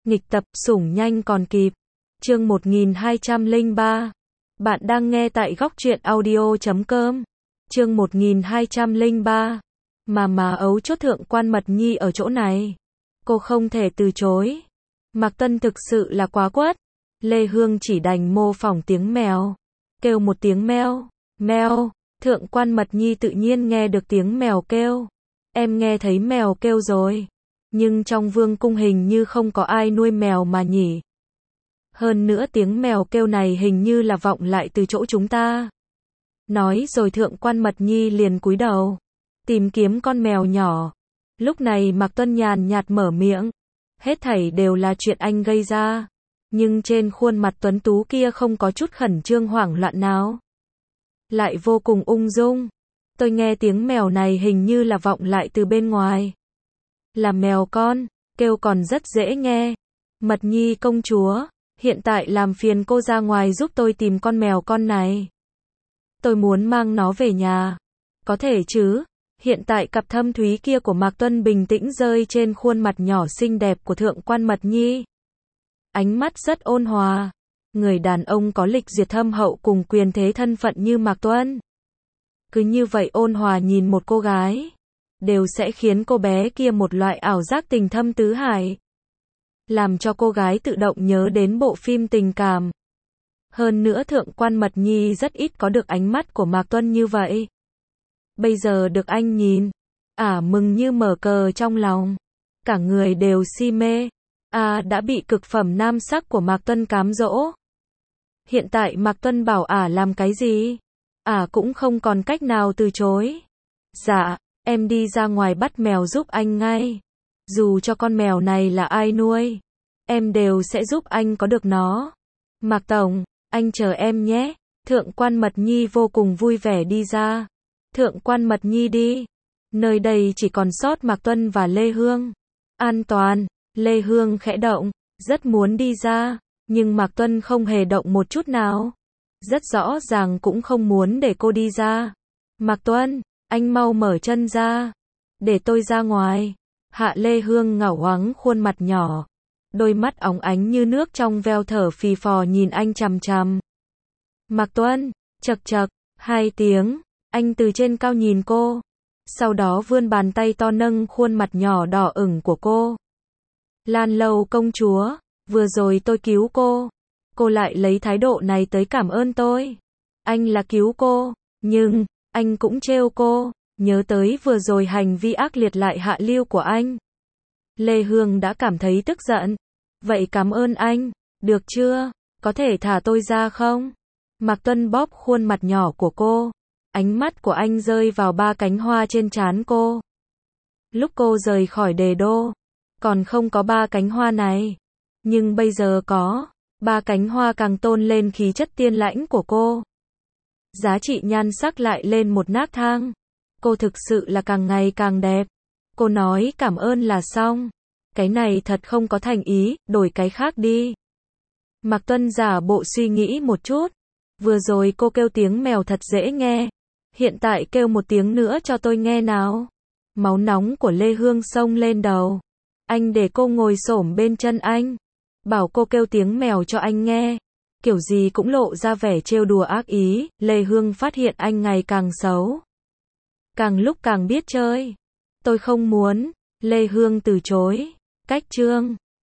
Nghịch tập, sủng nhanh còn kịp. Chương 1203. Bạn đang nghe tại góc truyện audio.com. Chương 1203. Mà ấu chốt Thượng Quan Mật Nhi ở chỗ này. Cô không thể từ chối. Mạc Tuân thực sự là quá quất. Lê Hương chỉ đành mô phỏng tiếng mèo. Kêu một tiếng meo, meo. Thượng Quan Mật Nhi tự nhiên nghe được tiếng mèo kêu. Em nghe thấy mèo kêu rồi. Nhưng trong vương cung hình như không có ai nuôi mèo mà nhỉ. Hơn nữa tiếng mèo kêu này hình như là vọng lại từ chỗ chúng ta. Nói rồi Thượng Quan Mật Nhi liền cúi đầu, tìm kiếm con mèo nhỏ. Lúc này Mạc Tuân nhàn nhạt mở miệng. Hết thảy đều là chuyện anh gây ra. Nhưng trên khuôn mặt tuấn tú kia không có chút khẩn trương hoảng loạn nào. Lại vô cùng ung dung. Tôi nghe tiếng mèo này hình như là vọng lại từ bên ngoài. Là mèo con, kêu còn rất dễ nghe. Mật Nhi công chúa, hiện tại làm phiền cô ra ngoài giúp tôi tìm con mèo con này. Tôi muốn mang nó về nhà. Có thể chứ? Hiện tại cặp thâm thúy kia của Mạc Tuân bình tĩnh rơi trên khuôn mặt nhỏ xinh đẹp của Thượng Quan Mật Nhi. Ánh mắt rất ôn hòa. Người đàn ông có lịch duyệt thâm hậu cùng quyền thế thân phận như Mạc Tuân. Cứ như vậy ôn hòa nhìn một cô gái, đều sẽ khiến cô bé kia một loại ảo giác tình thâm tứ hải. Làm cho cô gái tự động nhớ đến bộ phim tình cảm. Hơn nữa Thượng Quan Mật Nhi rất ít có được ánh mắt của Mạc Tuân như vậy. Bây giờ được anh nhìn, mừng như mở cờ trong lòng. Cả người đều si mê. Đã bị cực phẩm nam sắc của Mạc Tuân cám dỗ. Hiện tại Mạc Tuân bảo làm cái gì? Cũng không còn cách nào từ chối. Dạ, em đi ra ngoài bắt mèo giúp anh ngay. Dù cho con mèo này là ai nuôi, em đều sẽ giúp anh có được nó. Mạc Tổng, anh chờ em nhé. Thượng Quan Mật Nhi vô cùng vui vẻ đi ra. Thượng Quan Mật Nhi đi. Nơi đây chỉ còn sót Mạc Tuân và Lê Hương. An toàn. Lê Hương khẽ động, rất muốn đi ra, nhưng Mạc Tuân không hề động một chút nào. Rất rõ ràng cũng không muốn để cô đi ra. Mạc Tuân, anh mau mở chân ra. Để tôi ra ngoài. Hạ Lê Hương ngảo ngoáng khuôn mặt nhỏ. Đôi mắt óng ánh như nước trong veo thở phì phò nhìn anh chằm chằm. Mạc Tuân, chậc chậc, 2 tiếng. Anh từ trên cao nhìn cô. Sau đó vươn bàn tay to nâng khuôn mặt nhỏ đỏ ửng của cô. Lan Lâu công chúa, vừa rồi tôi cứu cô. Cô lại lấy thái độ này tới cảm ơn tôi. Anh là cứu cô, nhưng anh cũng trêu cô. Nhớ tới vừa rồi hành vi ác liệt lại hạ lưu của anh. Lê Hương đã cảm thấy tức giận. Vậy cảm ơn anh, được chưa? Có thể thả tôi ra không? Mạc Tuân bóp khuôn mặt nhỏ của cô. Ánh mắt của anh rơi vào 3 cánh hoa trên trán cô. Lúc cô rời khỏi Đề Đô, còn không có 3 cánh hoa này. Nhưng bây giờ có. 3 cánh hoa càng tôn lên khí chất tiên lãnh của cô. Giá trị nhan sắc lại lên một nấc thang. Cô thực sự là càng ngày càng đẹp. Cô nói cảm ơn là xong. Cái này thật không có thành ý, đổi cái khác đi. Mạc Tuân giả bộ suy nghĩ một chút. Vừa rồi cô kêu tiếng mèo thật dễ nghe. Hiện tại kêu một tiếng nữa cho tôi nghe nào. Máu nóng của Lê Hương xông lên đầu. Anh để cô ngồi xổm bên chân anh. Bảo cô kêu tiếng mèo cho anh nghe. Kiểu gì cũng lộ ra vẻ trêu đùa ác ý. Lê Hương phát hiện anh ngày càng xấu. Càng lúc càng biết chơi. Tôi không muốn. Lê Hương từ chối. Cách chương.